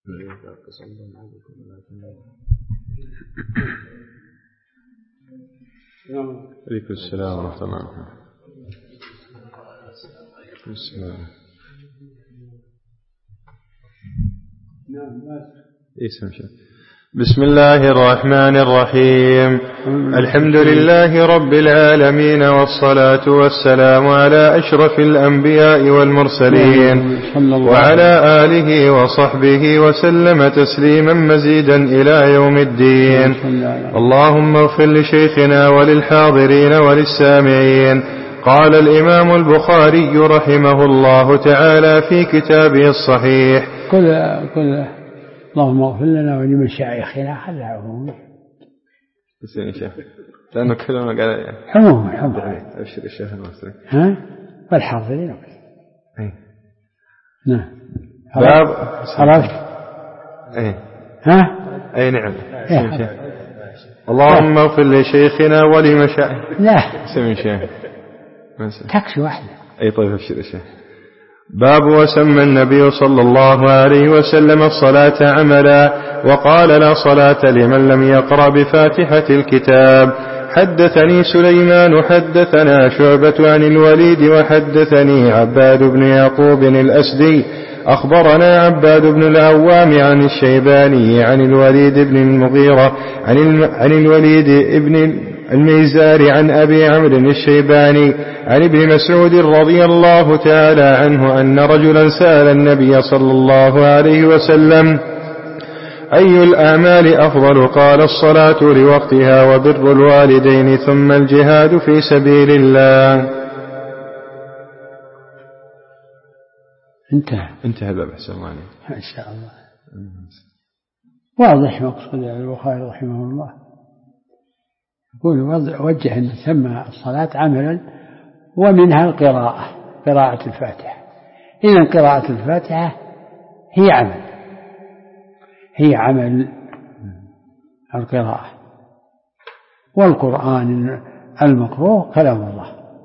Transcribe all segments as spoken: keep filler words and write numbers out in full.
عليكم السلام ورحمة الله. السلام. بسم الله الرحمن الرحيم. الحمد لله رب العالمين، والصلاة والسلام على أشرف الأنبياء والمرسلين وعلى آله وصحبه وسلم تسليما مزيدا إلى يوم الدين. اللهم اغفر لشيخنا وللحاضرين وللسامعين. قال الإمام البخاري رحمه الله تعالى في كتابه الصحيح: كل كل اللهم اغفر لنا ولمشايخنا خلعهم. بس يا شيخ لأنه كلامنا قال حموم حموم أبشر الشيخ المصري ها والحاضرين. أي نعم. باب عرفت. أي ها أي نعم. اللهم اغفر لشيخنا ولمشايخنا. لا سمي شيخ تكفي واحدة. أي طيب أبشر الشيخ. باب وسمى النبي صلى الله عليه وسلم الصلاة عملا، وقال: لا صلاة لمن لم يقرأ بفاتحة الكتاب. حدثني سليمان حدثنا شعبة عن الوليد وحدثني عباد بن يعقوب الأسدي أخبرنا عباد بن العوام عن الشيباني عن الوليد بن المغيرة عن, الم... عن الوليد بن الميزار عن أبي عمرو الشيباني عن ابن مسعود رضي الله تعالى عنه أن رجلا سأل النبي صلى الله عليه وسلم: أي الأعمال أفضل؟ قال: الصلاة لوقتها، وبر الوالدين، ثم الجهاد في سبيل الله. انتهى انتهى الباب. أحسن الله عليك. ما شاء الله. واضح مقصود البخاري رحمه الله. يقول وجه أن سمى الصلاة عملا، ومنها القراءة، قراءة الفاتحة. إذن قراءة الفاتحة هي عمل، هي عمل القراءة. والقرآن المقروء كلام الله.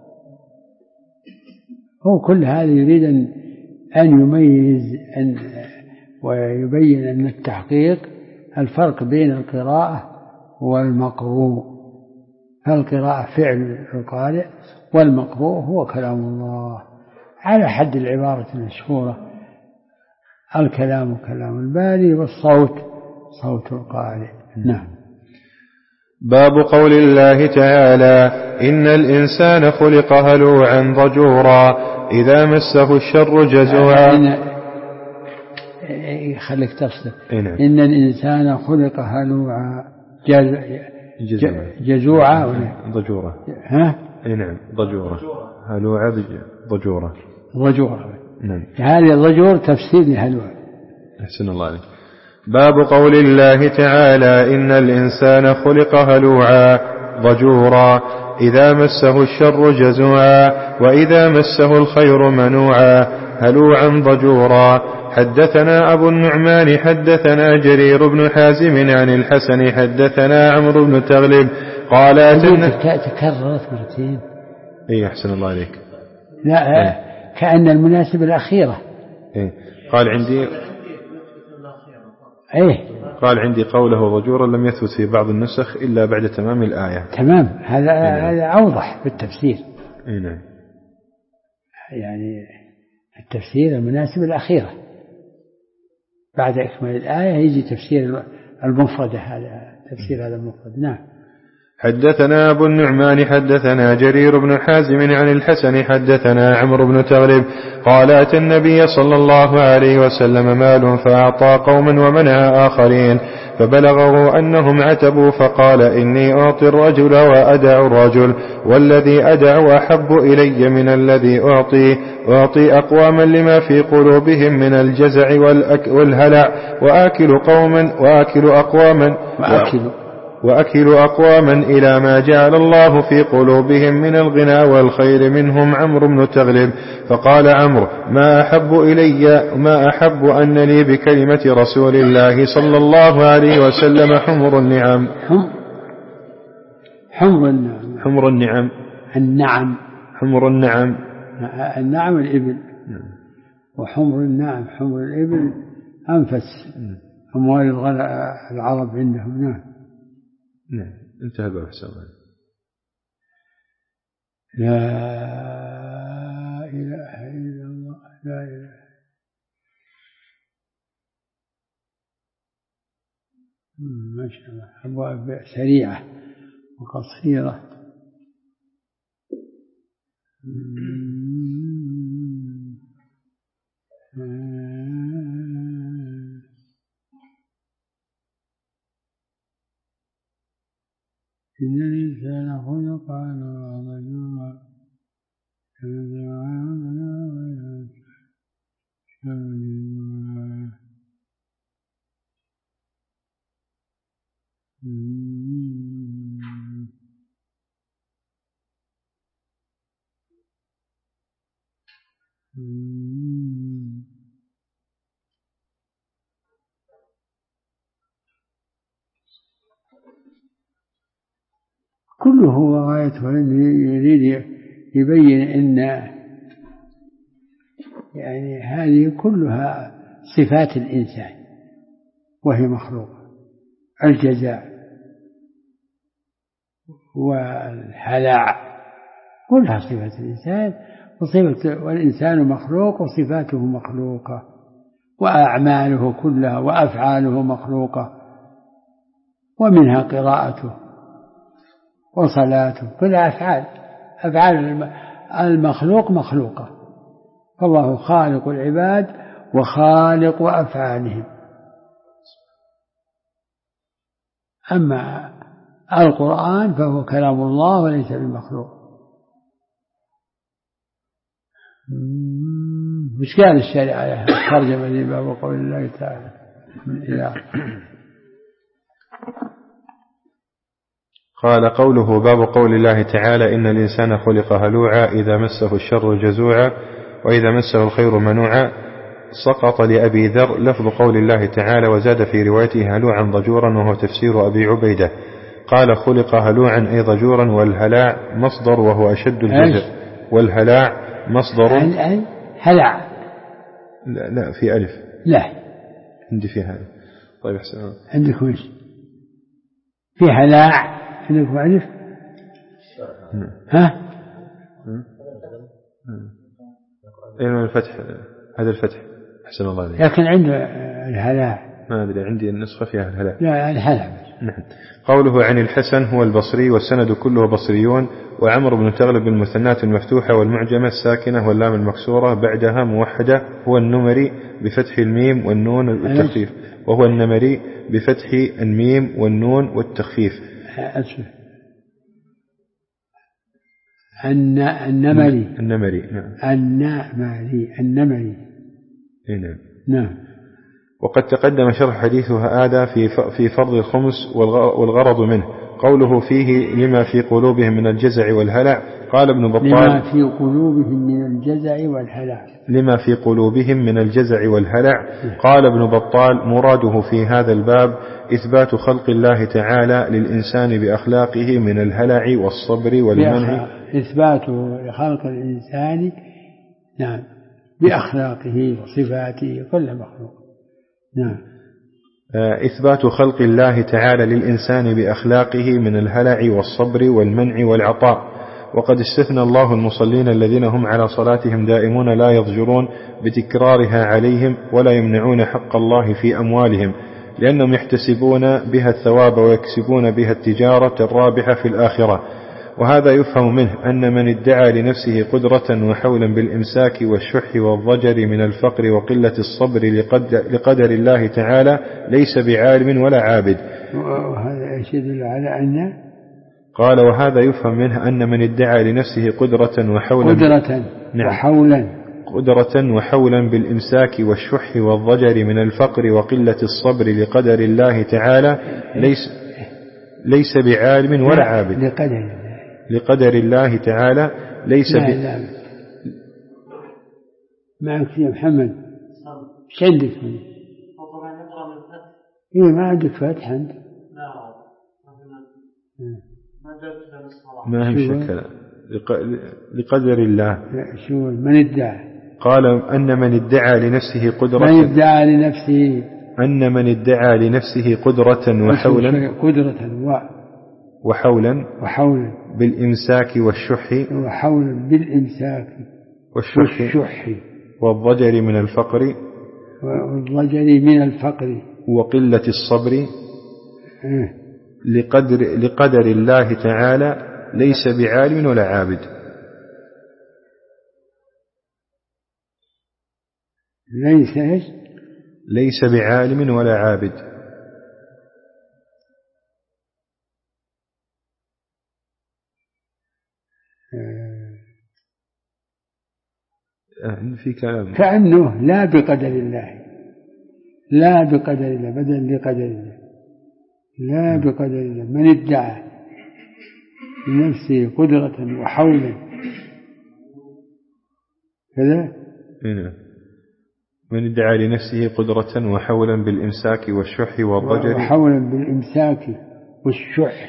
هو كل هذا يريد أن يميز أن ويبين أن التحقيق الفرق بين القراءة والمقروء. فالقراءة فعل القارئ، والمقروء هو كلام الله، على حد العبارة المشهورة: الكلام كلام الباري، والصوت صوت القارئ. نعم. باب قول الله تعالى: إن الإنسان خلق هلوعا ضجورا إذا مسه الشر جزوعا. خليك تصدق. إن الإنسان خلق هلوعا جزوعا ضجورا. ها؟ اي نعم ضجورا. هلوعا ضجورا. ضجورا. نعم. هذه الضجور تفسير لهلوعا. أحسن الله عليك. باب قول الله تعالى: إن الإنسان خلق هلوعا ضجورا إذا مسه الشر جزوعا وإذا مسه الخير منوعا هلوعا ضجورا. حدثنا أبو النعمان حدثنا جرير بن حازم عن الحسن حدثنا عمرو بن تغلب قال: تكررت مرتين. إيه أحسن الله عليك. لا إيه؟ كأن المناسب الأخيرة. إيه؟ قال عندي إيه؟ قال عندي قوله ضجورا لم يثبت في بعض النسخ إلا بعد تمام الآية. تمام. هذا إيه؟ هذا أوضح في التفسير. إيه نعم. يعني التفسير المناسب الأخيرة بعد إكمال الآية يجي تفسير المفردة. هذا تفسير هذا المفرد. نعم. حدثنا أبو النعمان حدثنا جرير بن حازم عن الحسن حدثنا عمرو بن تغلب قال: أتى النبي صلى الله عليه وسلم مال فأعطى قوما ومنع آخرين، فبلغه أنهم عتبوا، فقال: إني أعطي الرجل وأدع الرجل، والذي أدع أحب إلي من الذي أعطي. أعطي أقواما لما في قلوبهم من الجزع والهلع، وآكل قوما وآكل أقواما وآكل وأكل أقواما إلى ما جعل الله في قلوبهم من الغنى والخير، منهم عمرو بن تغلب. فقال عمرو: ما أحب إلي ما أحب أن لي بكلمة رسول الله صلى الله عليه وسلم حمر النعم. حمر النعم. حمر النعم. النعم. حمر النعم. النعم الإبل. وحمر النعم حمر الإبل أنفس أموال العرب عندهم. نعم. نعم. انتهى الباب. حسن الله. لا إله إلا الله. لا إله. ما شاء الله. أبواب سريعة وقصيرة. إن الإنسان خلق هلوعا مجوعا كله هو غايته يريد يبين أن يعني هذه كلها صفات الإنسان وهي مخلوقة. الجزاء والهلع كلها صفات الإنسان، وصفة والإنسان مخلوق وصفاته مخلوقة، وأعماله كلها وأفعاله مخلوقة، ومنها قراءته وصلاته كلها أفعال. أفعال المخلوق مخلوقة، فالله خالق العباد وخالق أفعالهم. أما القرآن فهو كلام الله وليس بمخلوق. مش قال الشارع على الترجمة ذي باب قول الله تعالى من إله. قال قوله باب قول الله تعالى إن الإنسان خلق هلوعا إذا مسه الشر جزوعا وإذا مسه الخير منوعا. سقط لأبي ذر لفظ قول الله تعالى وزاد في روايته هلوعا ضجورا، وهو تفسير أبي عبيدة. قال خلق هلوعا أي ضجورا، والهلاع مصدر وهو أشد الجزع. والهلاع مصدر هلع. لا, لا في ألف. لا عندي في هذا. طيب أحسن. عندكم إيش في هلاع؟ عندكم ألف. ها إنه الفتح. هذا الفتح. أحسن الله عليك. لكن عنده الهلاع ما أدري، عندي النسخة فيها الهلاع. لا الهلاع. نعم. قوله عن الحسن هو البصري، والسند كله بصريون. وعمر بن تغلب المثنات المفتوحة والمعجمة الساكنة واللام المكسورة بعدها موحدة هو النمري بفتح الميم والنون والتخفيف، وهو النمري بفتح الميم والنون والتخفيف. أسف. النمري. النمري. نعم. النمري. النمري. نعم. نعم. وقد تقدم شرح حديثها هذا في في فرض الخمس والغرض منه قوله فيه لما في قلوبهم من الجزع والهلع. قال ابن بطال لما في قلوبهم من الجزع والهلع. لما في قلوبهم من الجزع والهلع. قال ابن بطال مراده في هذا الباب إثبات خلق الله تعالى للإنسان بأخلاقه من الهلع والصبر والمنع. إثباته لخلق الإنسان نعم بأخلاقه وصفاته كل مخلوق. نعم. إثبات خلق الله تعالى للإنسان بأخلاقه من الهلع والصبر والمنع والعطاء. وقد استثنى الله المصلين الذين هم على صلاتهم دائمون لا يضجرون بتكرارها عليهم ولا يمنعون حق الله في أموالهم، لأنهم يحتسبون بها الثواب ويكسبون بها التجارة الرابحة في الآخرة. وهذا يفهم منه أن من ادعى لنفسه قدرة وحولا بالإمساك والشح والضجر من الفقر وقلة الصبر لقدر الله تعالى ليس بعالم ولا عابد. وهذا يشير على أن قال وهذا يفهم منه أن من ادعى لنفسه قدرة وحولا قدرة نعم وحولا قدرة وحولا بالإمساك والشح والضجر من الفقر وقلة الصبر لقدر الله تعالى ليس ليس بعالم ولا عابد. لقدر لقدر الله تعالى ليس لا ب... لا معك يا محمد ايش عندك؟ ايه ما عندك فتح انت؟ لا ما هي شكل لق... لقدر الله. شو من ادعى قال أن من ادعى لنفسه قدرة من ادعى لنفسه أن من ادعى لنفسه قدرة وحولا قدرة و وحولا وحولا بالإمساك والشح وحولا بالإمساك والشح, والشح والضجر من الفقر والضجر من الفقر وقلة الصبر لقدر, لقدر الله تعالى ليس بعالم ولا عابد. ليس إيش؟ ليس بعالم ولا عابد. في كلام كأنه لا بقدر الله، لا بقدر الله بدل لقدر الله، لا بقدر الله. من ادعى لنفسه قدرة وحولا كذا، من ادعى لنفسه قدرة وحولا بالإمساك والشح والضجر وحولا بالإمساك والشح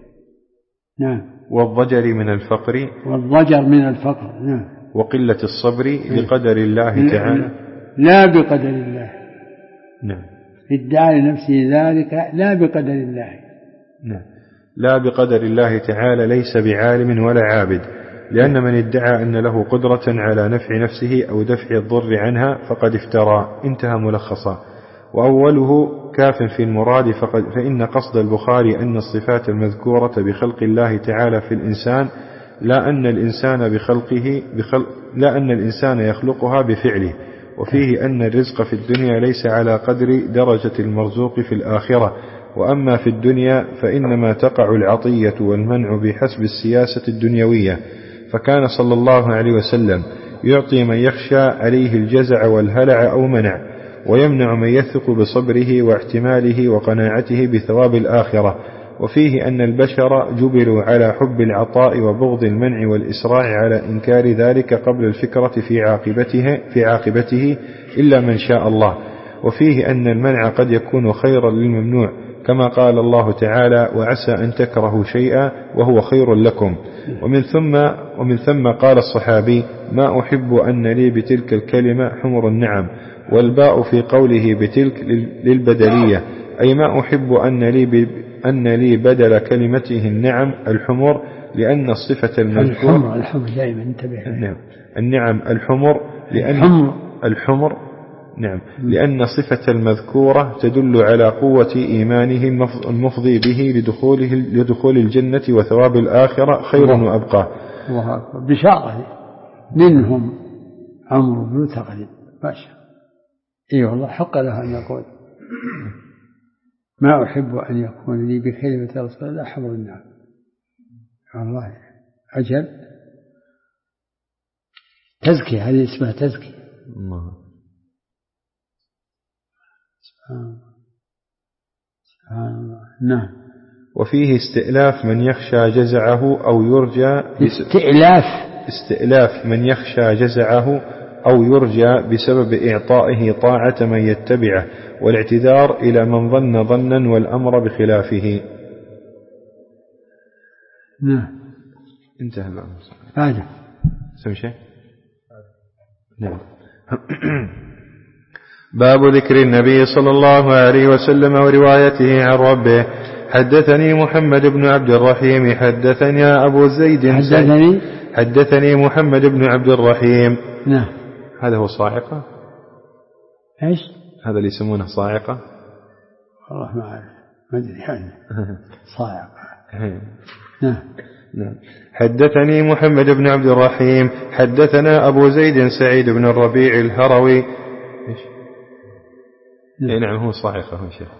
نعم والضجر من الفقر والضجر من الفقر نعم وقلة الصبر لقدر الله تعالى لا بقدر الله. نعم ادعى لنفسه ذلك لا بقدر الله. نعم لا بقدر الله تعالى ليس بعالم ولا عابد، لأن من ادعى أن له قدرة على نفع نفسه أو دفع الضر عنها فقد افترى. انتهى ملخصا. وأوله كاف في المراد، فقد فإن قصد البخاري أن الصفات المذكورة بخلق الله تعالى في الإنسان لا أن الإنسان بخلقه بخلق لا أن الإنسان يخلقها بفعله، وفيه أن الرزق في الدنيا ليس على قدر درجة المرزوق في الآخرة، وأما في الدنيا فإنما تقع العطية والمنع بحسب السياسة الدنيوية. فكان صلى الله عليه وسلم يعطي من يخشى عليه الجزع والهلع أو منع، ويمنع من يثق بصبره واحتماله وقناعته بثواب الآخرة. وفيه أن البشر جبلوا على حب العطاء وبغض المنع والإسراع على إنكار ذلك قبل الفكرة في عاقبته, في عاقبته إلا من شاء الله. وفيه أن المنع قد يكون خيرا للممنوع، كما قال الله تعالى: وعسى أن تكرهوا شيئا وهو خير لكم. ومن ثم, ومن ثم قال الصحابي: ما أحب أن لي بتلك الكلمة حمر النعم. والباء في قوله بتلك للبدلية، أي ما أحب أن لي, أن لي بدل كلمته النعم الحمر، لأن الصفة المذكورة الحمر الحمر دائما انتبه النعم, النعم الحمر لأن الحمر, الحمر نعم لأن صفة المذكورة تدل على قوة إيمانه المفضي به لدخوله لدخول الجنة وثواب الآخرة خير وأبقى. بشارة منهم عمرو بن ثقل ماشي. اي والله حق له أن يقول: ما أحب أن يكون لي بكلمة رسول الله حمر النعم. والله أجل تزكية، هذه اسمها تزكية. الله سبحان الله. نعم. وفيه استئلاف من يخشى جزعه أو يرجى استئلاف استئلاف من يخشى جزعه أو يرجى بسبب إعطائه طاعة من يتبعه، والاعتذار إلى من ظن ظنا والأمر بخلافه. نعم. انتهى الأمر. هذا سمع شيء. نعم. باب ذكر النبي صلى الله عليه وسلم وروايته عن ربه. حدثني محمد بن عبد الرحيم حدثني أبو زيد حدثني حدثني محمد بن عبد الرحيم. نعم. هذا هو صاعقة. ايش هذا اللي يسمونه صاعقة؟ والله ما أعرف، ما أدري يعني. صاعقة. نعم. نعم. حدثني محمد بن عبد الرحيم حدثنا أبو زيد سعيد بن الربيع الهروي. إيش؟ نعم. نعم هو صاعقة هو شيء.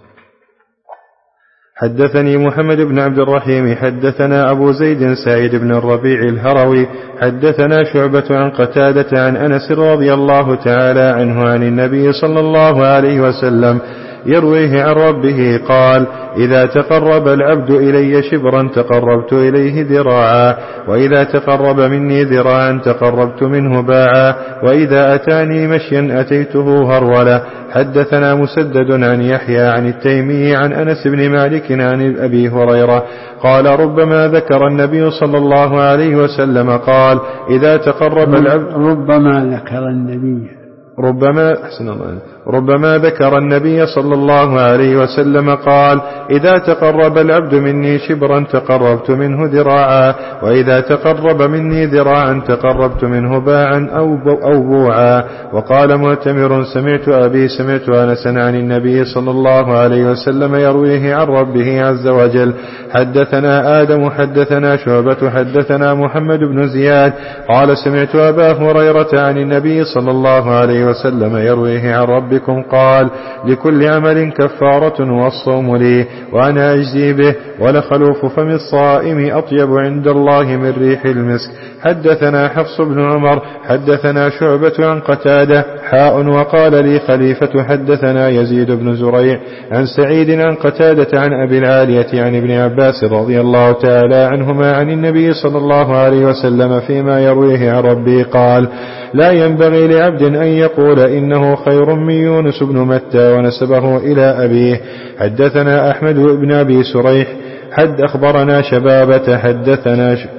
حدثني محمد بن عبد الرحيم حدثنا أبو زيد سعيد بن الربيع الهروي حدثنا شعبة عن قتادة عن أنس رضي الله تعالى عنه عن النبي صلى الله عليه وسلم يرويه عن ربه قال: إذا تقرب العبد إلي شبرا تقربت إليه ذراعا، وإذا تقرب مني ذراعا تقربت منه باعا، وإذا أتاني مشيا أتيته هرولا. حدثنا مسدد عن يحيى عن التيمي عن أنس بن مالك عن أبي هريرة قال: ربما ذكر النبي صلى الله عليه وسلم قال: إذا تقرب العبد ربما ذكر النبي ربما أحسن الله ربما ذكر النبي صلى الله عليه وسلم قال: إذا تقرب العبد مني شبرا تقربت منه ذراعا، وإذا تقرب مني ذراعا تقربت منه باعا أو بوعا. وقال معتمر: سمعت أبي سمعت أنسا عن النبي صلى الله عليه وسلم يرويه عن ربه عز وجل. حدثنا آدم حدثنا شعبة حدثنا محمد بن زياد قال: سمعت أبا هريرة عن النبي صلى الله عليه وسلم يرويه عن ربكم قال: لكل عمل كفارة والصوم لي وأنا أجزي به، ولخلوف فم الصائم أطيب عند الله من ريح المسك. حدثنا حفص بن عمر حدثنا شعبة عن قتادة حاء وقال لي خليفة حدثنا يزيد بن زريع عن سعيد عن قتادة عن أبي العالية عن ابن عباس رضي الله تعالى عنهما عن النبي صلى الله عليه وسلم فيما يرويه عن ربه قال: لا ينبغي لعبد أن يقول إنه خير من يونس بن متى، ونسبه إلى أبيه. حدثنا أحمد بن أبي سريح حد أخبرنا شبابة حدثنا ش...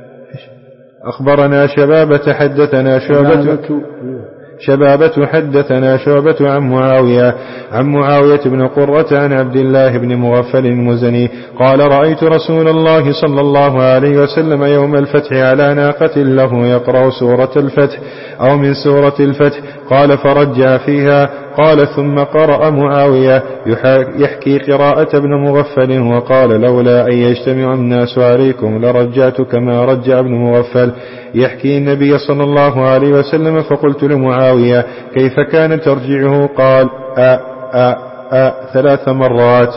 أخبرنا شبابة حدثنا شعبة شبابة حدثنا شعبة عن معاوية عن معاوية بن قرة عن عبد الله بن مغفل المزني قال: رأيت رسول الله صلى الله عليه وسلم يوم الفتح على ناقة له يقرأ سورة الفتح أو من سورة الفتح. قال: فرجع فيها. قال: ثم قرأ معاوية يحكي قراءة ابن مغفل وقال: لولا أن يجتمع الناس عليكم لرجعت كما رجع ابن مغفل يحكي النبي صلى الله عليه وسلم. فقلت لمعاوية: كيف كان ترجعه؟ قال: آ آ آ ثلاث مرات.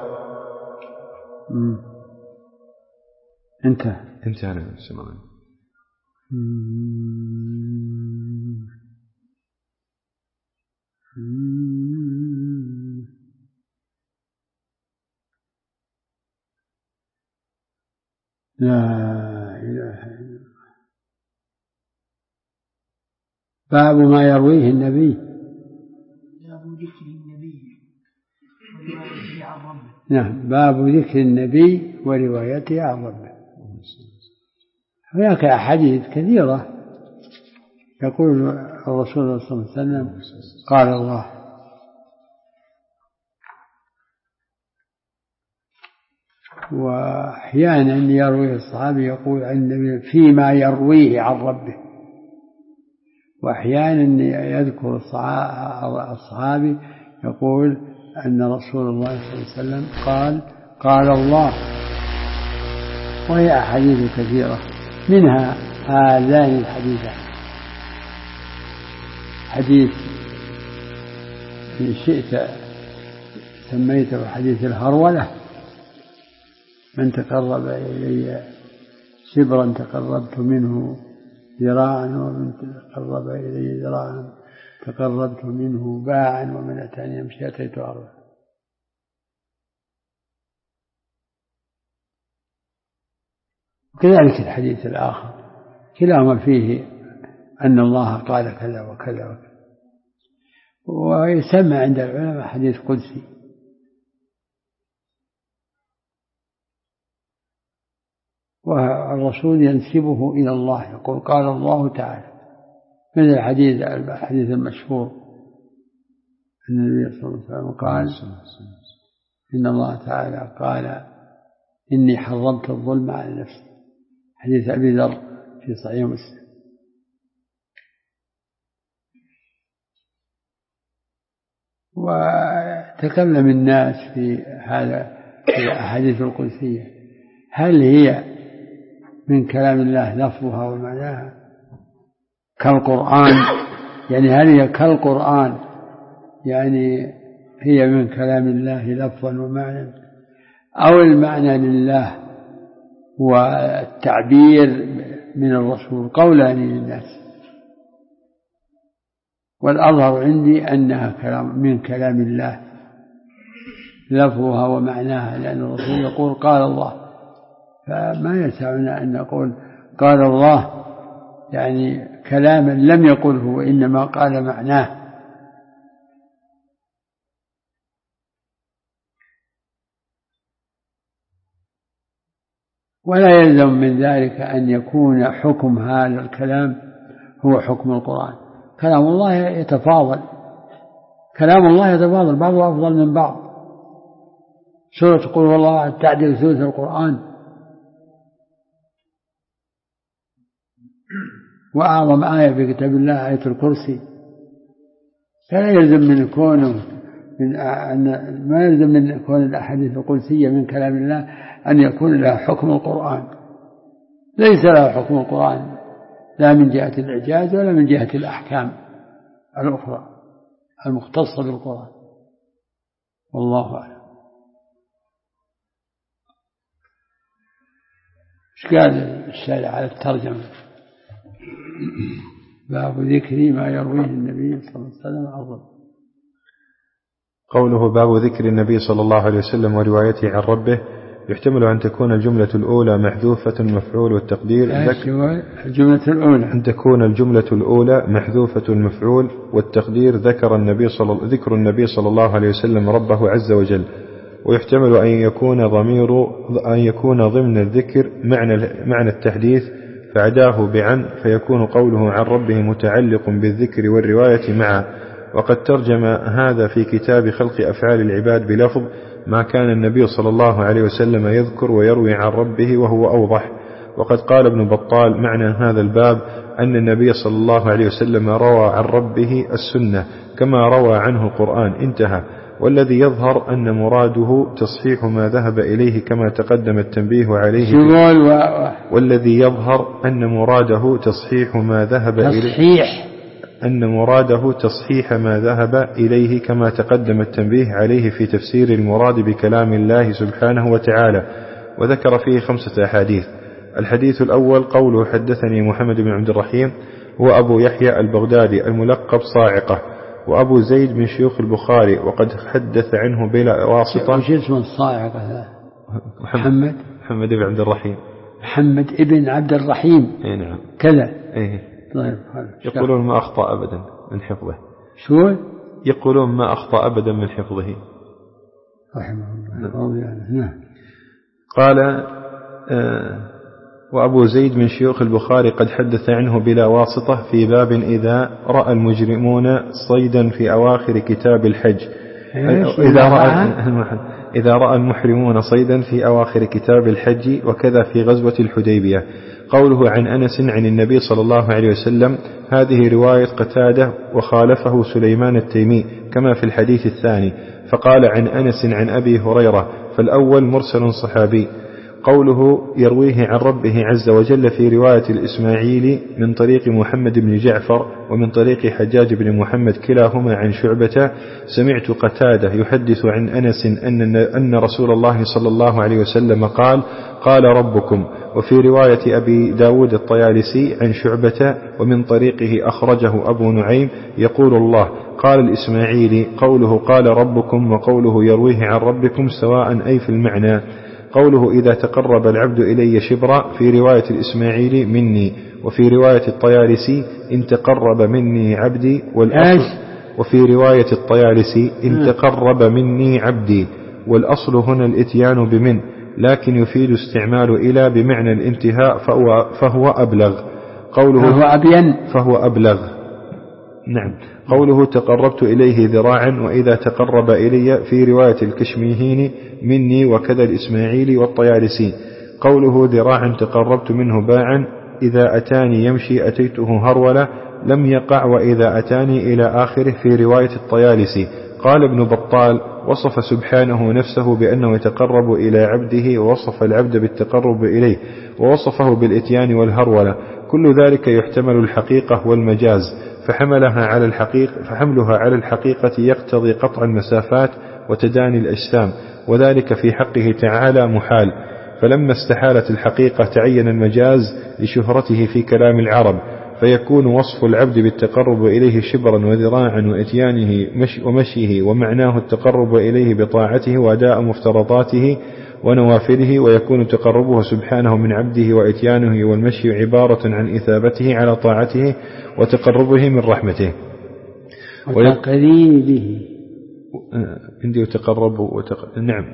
انتهى انتهى أنا سمعني. لا إله إلا الله. باب ما يرويه النبي. باب ذكر النبي وروايته عن ربه. نعم، باب ذكر النبي وروايته عن ربه. هناك أحاديث كثيرة يقول الرسول صلى الله عليه وسلم: قال الله. وأحيانا يرويه الصحابي يقول عن النبي فيما يرويه عن ربه، وأحيانا يذكر الصحابي يقول أن رسول الله صلى الله عليه وسلم قال: قال الله. وهي أحاديث كثيرة، منها هذان الحديثان: حديث إن شئت سميته حديث الهرولة: من تقرب إلي شبرا تقربت منه ذراعا، ومن تقرب إلي ذراعا تقربت منه باعا، ومن أتاني يمشي أتيت أرضا. وكذلك الحديث الآخر كلاهما فيه أن الله قال كذا وكذا وكذا، ويسمى عند العلماء حديث قدسي. والرسول ينسبه إلى الله، يقول: قال الله تعالى، من الحديث الحديث المشهور أن النبي صلى الله عليه وسلم قال: إن الله تعالى قال: إني حرمت الظلم على نفسي. حديث أبي ذر في صحيح مسلم. وتكلم الناس في هذا في الأحاديث القدسية: هل هي من كلام الله لفظها ومعناها كالقرآن؟ يعني هل هي كالقرآن، يعني هي من كلام الله لفظا ومعنى، أو المعنى لله والتعبير من الرسول؟ قولان للناس، والأظهر عندي أنها كلام من كلام الله لفظها ومعناها، لأن الرسول يقول قال الله، فما يسعنا أن نقول قال الله يعني كلاما لم يقله وإنما قال معناه. ولا يلزم من ذلك أن يكون حكم هذا الكلام هو حكم القرآن. كلام الله يتفاضل، كلام الله يتفاضل، بعضه أفضل من بعض. سورة قل هو الله أحد تعدل ثلث القرآن، وأعظم آية في كتاب الله آية الكرسي. فلا يلزم من كونه من أن ما يلزم من كون الأحاديث القدسية من كلام الله أن يكون لها حكم القرآن. ليس لها حكم القرآن لا من جهة الإعجاز ولا من جهة الأحكام الأخرى المختصة بالقرآن، والله أعلم. إيش قال الشارع على الترجمة؟ باب ذكر ما يرويه النبي صلى الله عليه وسلم عن ربه. قوله باب ذكر النبي صلى الله عليه وسلم وروايته عن ربه، يحتمل أن تكون الجملة الأولى محذوفة المفعول والتقدير الجملة الأولى أن تكون الجملة الأولى محذوفة المفعول والتقدير ذكر النبي صلى ذكر النبي صلى الله عليه وسلم ربه عز وجل. ويحتمل أن يكون ضمير أن يكون ضمن الذكر معنى معنى التحديث فعداه بعن، فيكون قوله عن ربه متعلق بالذكر والرواية معا. وقد ترجم هذا في كتاب خلق أفعال العباد بلفظ ما كان النبي صلى الله عليه وسلم يذكر ويروي عن ربه، وهو أوضح. وقد قال ابن بطال معنى هذا الباب أن النبي صلى الله عليه وسلم روى عن ربه السنة كما روى عنه القرآن، انتهى. والذي يظهر أن مراده تصحيح ما ذهب إليه كما تقدم التنبيه عليه. والذي يظهر أن مراده تصحيح ما ذهب إليه أن مراده تصحيح ما ذهب إليه كما تقدم التنبيه عليه في تفسير المراد بكلام الله سبحانه وتعالى. وذكر فيه خمسة أحاديث. الحديث الأول قوله حدثني محمد بن عبد الرحيم هو أبو يحيى البغدادي الملقب صاعقة، وأبو زيد من شيوخ البخاري، وقد حدث عنه بلا واسطة. وش اسمه الصاعقة هذا؟ محمد محمد بن عبد الرحيم محمد ابن عبد الرحيم. اي نعم كذا. ايه. طيب. يقولون ما أخطأ أبدا من حفظه. شو يقولون ما أخطأ أبدا من حفظه رحمه الله. نعم. قال آه وأبو زيد من شيوخ البخاري قد حدث عنه بلا واسطة في باب إذا رأى المجرمون صيدا في أواخر كتاب الحج. إذا رأى إذا رأى المحرمون صيدا في أواخر كتاب الحج، وكذا في غزوة الحديبية. قوله عن أنس عن النبي صلى الله عليه وسلم هذه رواية قتادة، وخالفه سليمان التيمي كما في الحديث الثاني، فقال عن أنس عن أبي هريرة، فالأول مرسل صحابي. قوله يرويه عن ربه عز وجل في رواية الإسماعيلي من طريق محمد بن جعفر ومن طريق حجاج بن محمد كلاهما عن شعبة، سمعت قتادة يحدث عن أنس أن, أن رسول الله صلى الله عليه وسلم قال قال ربكم. وفي رواية أبي داود الطيالسي عن شعبة ومن طريقه أخرجه أبو نعيم يقول الله. قال الإسماعيلي قوله قال ربكم وقوله يرويه عن ربكم سواء أي في المعنى. قوله إذا تقرب العبد إلي شبرا في رواية الإسماعيلي مني، وفي رواية الطيالسي إن تقرب مني عبدي، والأصل وفي رواية الطيالسي إن تقرب مني عبدي، والأصل هنا الإتيان بمن، لكن يفيد استعمال إلى بمعنى الانتهاء فهو, فهو أبلغ. قوله فهو أبين فهو أبلغ. نعم. قوله تقربت إليه ذراعا، وإذا تقرب إلي في رواية الكشميهين مني، وكذا الإسماعيلي والطيالسي. قوله ذراعا تقربت منه باعا، إذا أتاني يمشي أتيته هرولة لم يقع، وإذا أتاني إلى آخره في رواية الطيالسي. قال ابن بطال وصف سبحانه نفسه بأنه يتقرب إلى عبده، ووصف العبد بالتقرب إليه، ووصفه بالإتيان والهرولة. كل ذلك يحتمل الحقيقة والمجاز، فحملها على الحقيقة فحملها على الحقيقة يقتضي قطع المسافات وتداني الأجسام، وذلك في حقه تعالى محال. فلما استحالت الحقيقة تعين المجاز لشهرته في كلام العرب، فيكون وصف العبد بالتقرب إليه شبرا وذراعا وإتيانه ومشيه ومعناه التقرب إليه بطاعته وأداء مفترضاته ونوافله، ويكون تقربه سبحانه من عبده وإتيانه والمشي عبارة عن إثابته على طاعته وتقربه من رحمته وتقريبه. عندي وتقرب وتق... نعم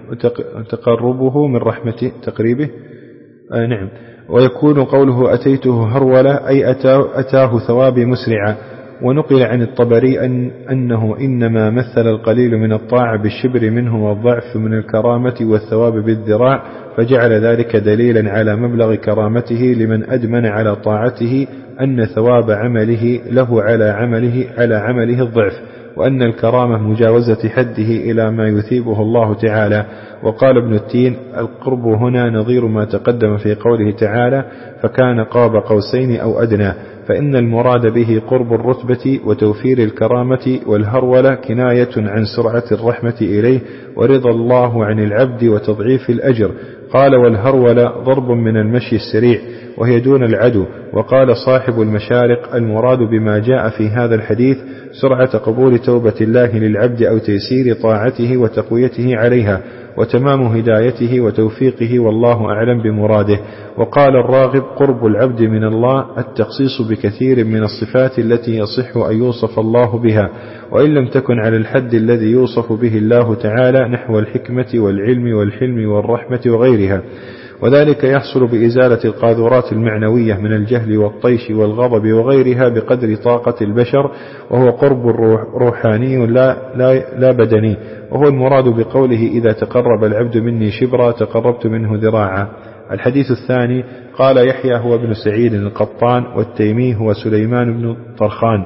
وتقربه من رحمته تقريبه آه نعم. ويكون قوله أتيته هرولة أي أتاه, أتاه ثوابي مسرعا. ونقل عن الطبري أن أنه إنما مثل القليل من الطاعة بالشبر منه والضعف من الكرامة والثواب بالذراع، فجعل ذلك دليلا على مبلغ كرامته لمن أدمن على طاعته، أن ثواب عمله له على عمله على عمله الضعف، وأن الكرامة مجاوزة حده إلى ما يثيبه الله تعالى. وقال ابن التين القرب هنا نظير ما تقدم في قوله تعالى فكان قاب قوسين أو أدنى، فإن المراد به قرب الرتبة وتوفير الكرامة، والهرولة كناية عن سرعة الرحمة إليه ورضا الله عن العبد وتضعيف الأجر. قال والهرولة ضرب من المشي السريع وهي دون العدو. وقال صاحب المشارق المراد بما جاء في هذا الحديث سرعة قبول توبة الله للعبد أو تيسير طاعته وتقويته عليها وتمام هدايته وتوفيقه، والله أعلم بمراده. وقال الراغب قرب العبد من الله التخصيص بكثير من الصفات التي يصح أن يوصف الله بها، وإن لم تكن على الحد الذي يوصف به الله تعالى نحو الحكمة والعلم والحلم والرحمة وغيرها، وذلك يحصل بإزالة القاذورات المعنوية من الجهل والطيش والغضب وغيرها بقدر طاقة البشر، وهو قرب روحاني لا, لا, لا بدني، وهو المراد بقوله إذا تقرب العبد مني شبرا تقربت منه ذراعا. الحديث الثاني قال يحيى هو ابن سعيد القطان، والتيمي هو سليمان بن طرخان.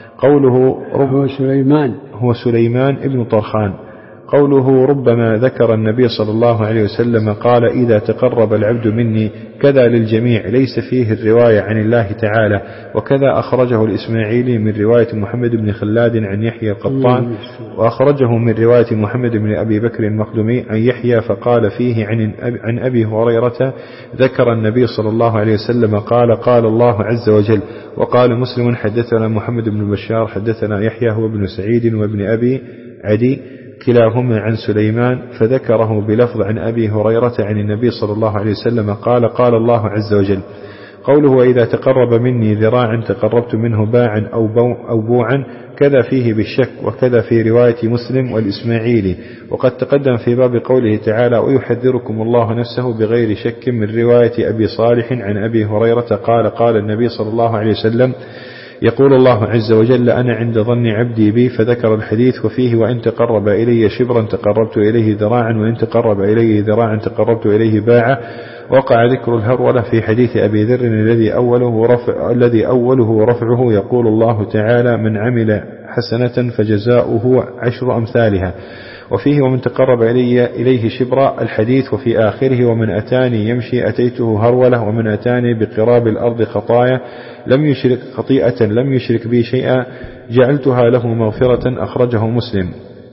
قوله هو سليمان هو سليمان ابن طرخان. قوله ربما ذكر النبي صلى الله عليه وسلم قال إذا تقرب العبد مني كذا للجميع، ليس فيه الرواية عن الله تعالى، وكذا أخرجه الإسماعيلي من رواية محمد بن خلاد عن يحيى القطان، وأخرجه من رواية محمد بن أبي بكر المخدومي عن يحيى فقال فيه عن أبي هريرة ذكر النبي صلى الله عليه وسلم قال قال الله عز وجل. وقال مسلم حدثنا محمد بن بشار حدثنا يحيى هو ابن سعيد وابن أبي عدي كلاهما عن سليمان، فذكره بلفظ عن أبي هريرة عن النبي صلى الله عليه وسلم قال قال الله عز وجل. قوله وإذا تقرب مني ذراعا تقربت منه باعا أو, بو أو بوعا كذا فيه بالشك، وكذا في رواية مسلم والإسماعيلي. وقد تقدم في باب قوله تعالى ويحذركم الله نفسه بغير شك من رواية أبي صالح عن أبي هريرة قال قال النبي صلى الله عليه وسلم يقول الله عز وجل أنا عند ظن عبدي بي، فذكر الحديث وفيه وإن تقرب إلي شبرا تقربت إليه ذراعا وإن تقرب إلي ذراعا تقربت إليه باعا. وقع ذكر الهرولة في حديث أبي ذر الذي أوله رفع الذي أوله رفعه يقول الله تعالى من عمل حسنة فجزاؤه عشر أمثالها، وفيه ومن تقرب إلي إليه شبرا الحديث، وفي آخره ومن أتاني يمشي أتيته هرولة، ومن أتاني بقراب الأرض خطايا لم يشرك خطيئة لم يشرك بي شيئا جعلتها له مغفرة. أخرجه مسلم.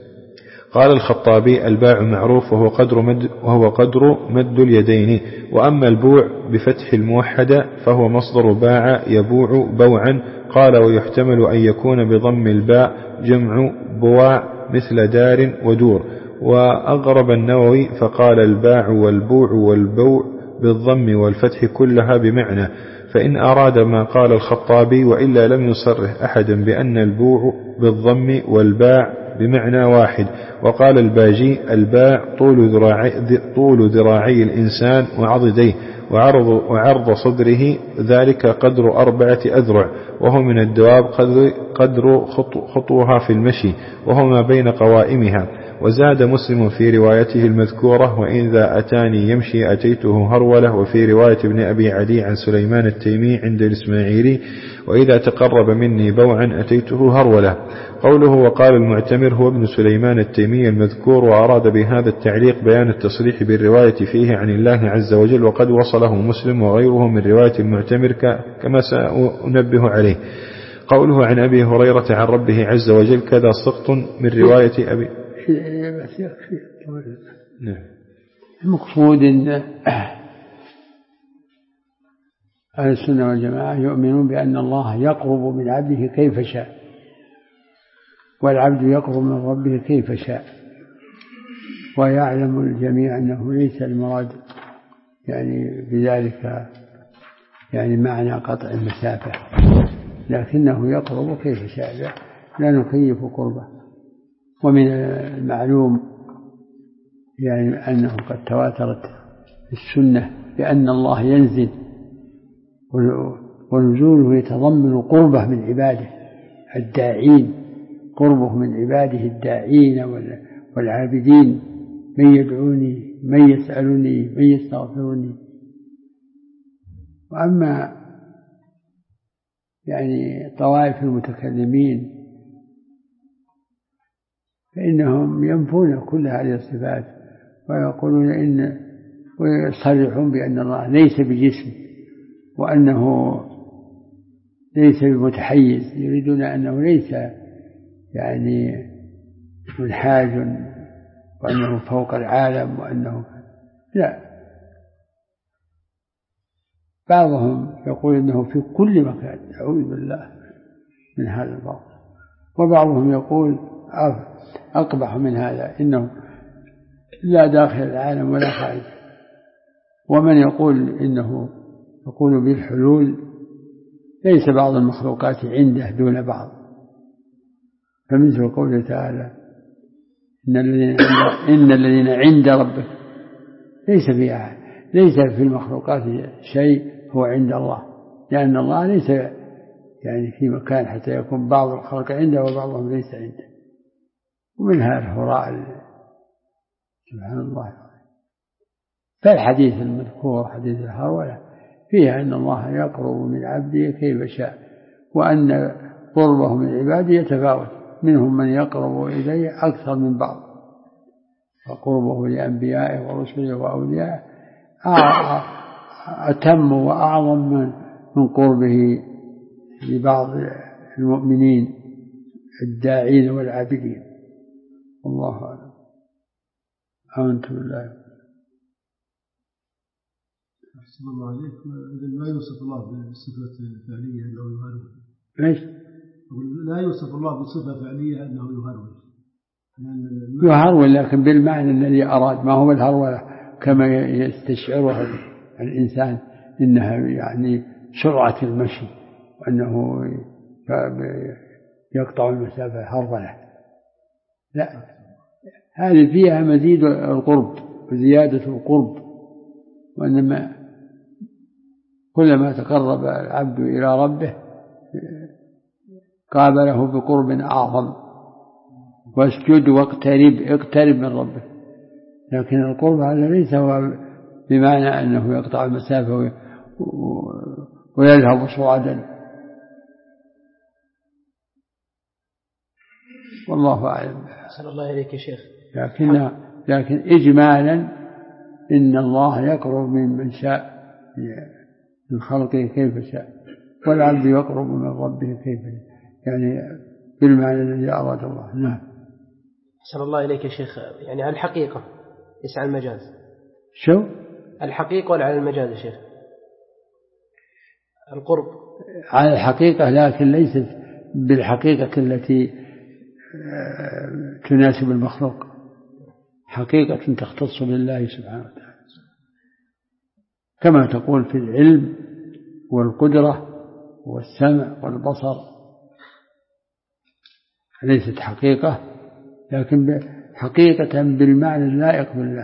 قال الخطابي الباع معروف وهو قدر مد, وهو قدر مد اليدين، وأما البوع بفتح الموحدة فهو مصدر باع يبوع بوعا. قال ويحتمل أن يكون بضم الباء جمع بواع مثل دار ودور. وأغرب النووي فقال الباع والبوع والبوع بالضم والفتح كلها بمعنى، فإن أراد ما قال الخطابي وإلا لم يصرح أحد بأن البوع بالضم والباع بمعنى واحد. وقال الباجي الباع طول ذراعي, طول ذراعي الإنسان وعضديه وعرض, وعرض صدره ذلك قدر أربعة أذرع، وهو من الدواب قدر, قدر خطوها في المشي وهو ما بين قوائمها. وزاد مسلم في روايته المذكورة وإن ذا أتاني يمشي أتيته هرولة، وفي رواية ابن أبي عدي عن سليمان التيمي عند الإسماعيلي وإذا تقرب مني بوعا أتيته هرولة. قوله وقال المعتمر هو ابن سليمان التيمي المذكور، وأراد بهذا التعليق بيان التصريح بالرواية فيه عن الله عز وجل، وقد وصله مسلم وغيره من رواية المعتمر كما سأنبه عليه. قوله عن أبي هريرة عن ربه عز وجل كذا سقط من رواية أبي المقصود أن أهل السنة والجماعة يؤمنون بأن الله يقرب من عبده كيف شاء، والعبد يقرب من ربه كيف شاء، ويعلم الجميع أنه ليس المراد يعني بذلك يعني معنى قطع المسافة، لكنه يقرب كيف شاء، لا نكيف قربه. ومن المعلوم يعني أنه قد تواترت السنة بأن الله ينزل ونزوله يتضمن قربه من عباده الداعين، قربه من عباده الداعين والعابدين، من يدعوني من يسألني من يستغفرني. وأما يعني طوائف المتكلمين فإنهم ينفون كل هذه الصفات ويقولون إن ويصرحون بأن الله ليس بجسم وأنه ليس بمتحيز، يريدون أنه ليس يعني منحاج وأنه فوق العالم وأنه لا. بعضهم يقول إنه في كل مكان، أعوذ بالله من هذا البعض. وبعضهم يقول أقبح من هذا، إنه لا داخل العالم ولا خارج. ومن يقول إنه يقول بالحلول ليس بعض المخلوقات عنده دون بعض، فمثل قوله تعالى إن الذين عند, إن الذين عند ربك ليس فيها ليس في المخلوقات شيء هو عند الله، لأن الله ليس يعني في مكان حتى يكون بعض الخلق عنده وبعضهم ليس عنده. ومنها الهراء سبحان الله. فالحديث المذكور حديث الهرولة فيها أن الله يقرب من عبده كيف شاء، وأن قربه من عباده يتفاوت، منهم من يقرب إليه أكثر من بعض، وقربه لأنبيائه ورسله وأوليائه أتم وأعظم من قربه لبعض المؤمنين الداعين والعابدين. الله أعلم. آمنت بالله. أحسن الله عليك. لا يوصف الله بصفة فعلية أنه يهرول. ليش؟ لا يوصف الله بصفة فعلية أنه يهرول. يهرول لكن بالمعنى الذي أراد، ما هو الهرولة كما يستشعرها الإنسان إنها يعني سرعة المشي وأنه يقطع المسافة هرولة. لا، هذه فيها مزيد القرب وزيادة القرب، وإنما كلما تقرب العبد إلى ربه قابله بقرب أعظم. واسجد واقترب، اقترب من ربه. لكن القرب هذا ليس هو بمعنى أنه يقطع المسافة ويذهب صعدا. والله أعلم. أحسن الله إليك يا شيخ. لكن لكن إجمالا إن الله يقرب من من شاء من خلقه كيف شاء، والعبد يقرب من ربه كيف شاء، يعني بالمعنى الذي أراد الله. نعم. أحسن الله إليك يا شيخ. يعني على الحقيقة ليس على المجاز. شو؟ الحقيقة ولا على المجاز يا شيخ؟ القرب على الحقيقة، لكن ليست بالحقيقة التي تناسب المخلوق، حقيقة تختص بالله سبحانه وتعالى، كما تقول في العلم والقدرة والسمع والبصر، ليست حقيقة لكن حقيقة بالمعنى اللائق بالله.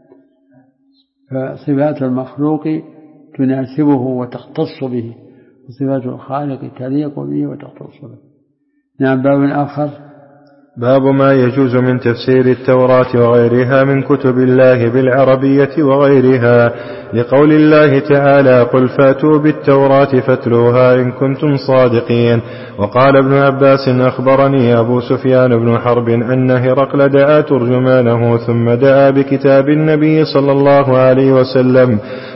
فصفات المخلوق تناسبه وتختص به، وصفات الخالق تليق به وتختص به. نعم. باب آخر، باب ما يجوز من تفسير التوراة وغيرها من كتب الله بالعربية وغيرها، لقول الله تعالى قل فاتوا بالتوراة فاتلوها إن كنتم صادقين. وقال ابن عباس أخبرني أبو سفيان بن حرب أن هرقل دعا ترجمانه ثم دعا بكتاب النبي صلى الله عليه وسلم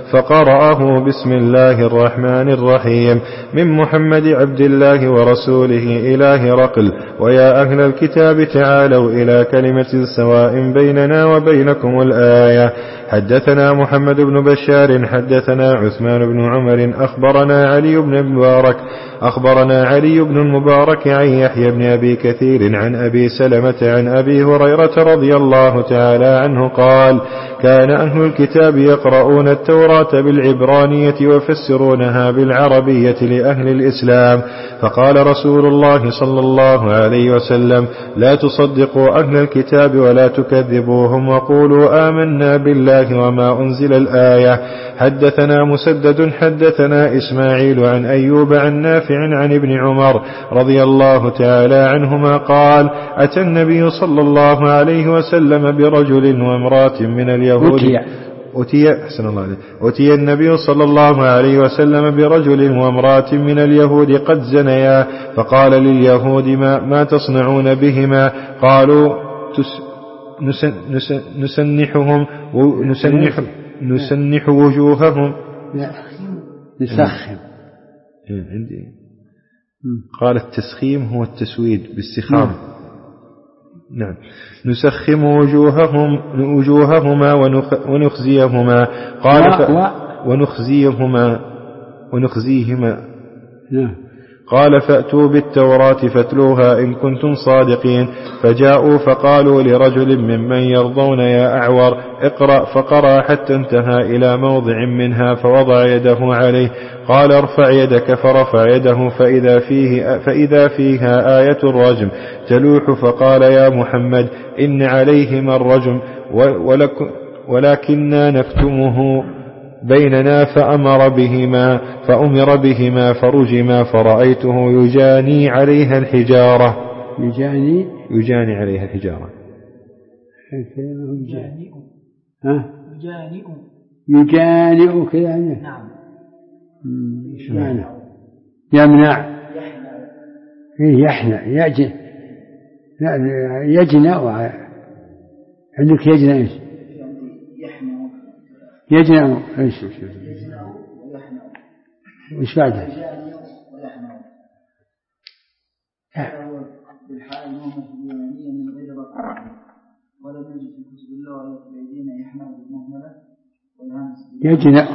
فقرأه بسم الله الرحمن الرحيم من محمد عبد الله ورسوله إلى هرقل ويا أهل الكتاب تعالوا إلى كلمة سواء بيننا وبينكم الآية. حدثنا محمد بن بشار حدثنا عثمان بن عمر أخبرنا علي بن المبارك أخبرنا علي بن المبارك عن يحيى بن أبي كثير عن أبي سلمة عن أبي هريرة رضي الله تعالى عنه قال كان أهل الكتاب يقرؤون التوراة بالعبرانية ويفسرونها بالعربية لأهل الإسلام، فقال رسول الله صلى الله عليه وسلم لا تصدقوا أهل الكتاب ولا تكذبوهم وقولوا آمنا بالله وما أنزل الآية. حدثنا مسدد حدثنا إسماعيل عن أيوب عن نافع عن ابن عمر رضي الله تعالى عنهما قال أتى النبي صلى الله عليه وسلم برجل وامرأة من اليهود أتي, أحسن الله عليه. أتي النبي صلى الله عليه وسلم برجل وامرأة من اليهود قد زنيا، فقال لليهود ما, ما تصنعون بهما؟ قالوا تس نسن نسن نسنحهم ونسنح نسنح وجوههم لا نسخم. عندي قال التسخيم هو التسويد بالسخام. نعم نسخم وجوههم وجوههما ونخزيهما. قال ف... ونخزيهما ونخزيهما نعم. قال فأتوا بالتوراة فاتلوها إن كنتم صادقين. فجاءوا فقالوا لرجل ممن يرضون يا أعور اقرأ، فقرأ حتى انتهى إلى موضع منها فوضع يده عليه. قال ارفع يدك، فرفع يده فإذا, فيه فإذا فيها آية الرجم تلوح. فقال يا محمد إن عليهما الرجم ولكننا نكتمه بيننا، فأمر بهما فأمر بهما فرجما، فرأيته يجاني عليها الحجارة. يجاني يجاني عليها الحجارة. يجانئ ها يجانئ يجانئ كذا يعني. نعم. ايش معنى؟ يمنع يحنى يجن يجنى. عندك يجنى ايش؟ يجنى ايش ايش بعده؟ بالحال المهمة اليونانية من غير رقم ولا نجد في كتب الله ولا في أيدينا يحمل بالمهملة والهمس يجنى،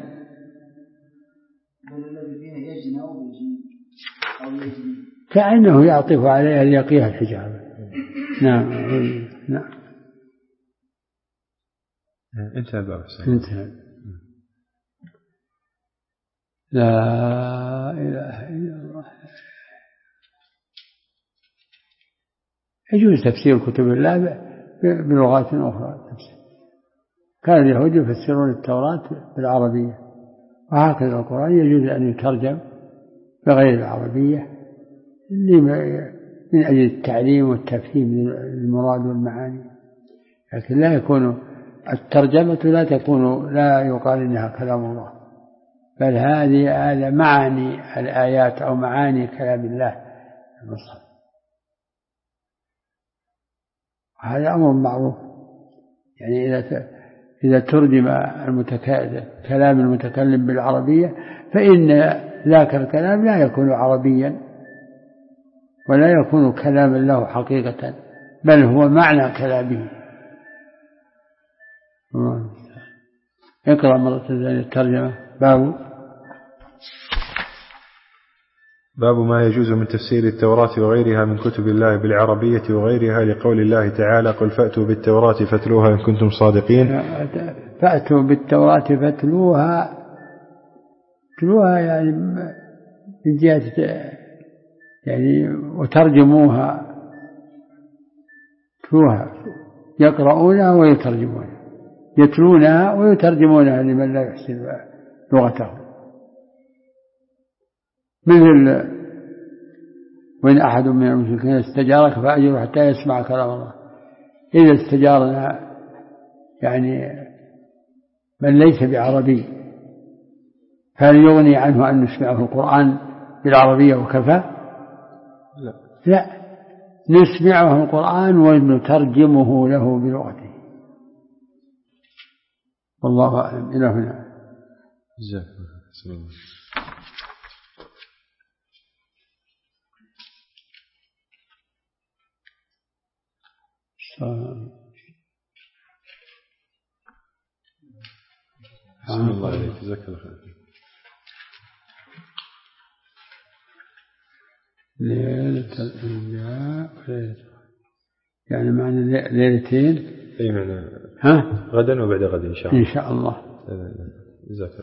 بل الذي فيها يجنى ويجنى أو يجنى كأنه يعطف عليها ليقيها الحجارة. نعم نعم. انتهى الباب. انتهى. لا إله إلا الله. يجوز تفسير كتب الله بلغات أخرى. كان اليهود يفسرون التوراة بالعربية، وهكذا القرآن يجوز أن يترجم بغير العربية من أجل التعليم والتفهيم للمراد والمعاني، لكن لا يكون الترجمة لا تكون لا يقال إنها كلام الله، بل هذه هذا معاني الآيات أو معاني كلام الله المصحف. هذا أمر معروف. يعني إذا إذا ترجم المتكلم كلام المتكلم بالعربية فإن ذاك الكلام لا يكون عربيا ولا يكون كلاما له حقيقة، بل هو معنى كلامه. اقرأ مرة ثانية الترجمة. باب باب ما يجوز من تفسير التوراة وغيرها من كتب الله بالعربية وغيرها، لقول الله تعالى قل فأتوا بالتوراة فاتلوها إن كنتم صادقين. فأتوا بالتوراة فاتلوها، تلوها يعني من جهة يعني وترجموها، تلوها يقرؤونها ويترجمونها، يتلونها ويترجمونها لمن لا يحسن لغته. مثل وإن أحد من المشركين استجارك فأجره حتى يسمع كلام الله. إذا استجارنا يعني من ليس بعربي هل يغني عنه أن نسمعه القرآن بالعربية وكفى؟ لا لا، نسمعه القرآن ونترجمه له بلغته. والله أعلم. إلى هنا. جزاك الله. بسم الله. بسم الله عليك. جزاك الله خير. ليلة الأنبياء يعني معنى ليلتين. أي معنى. ها؟ غدا وبعد غد إن شاء الله. إن شاء الله. جزاك الله.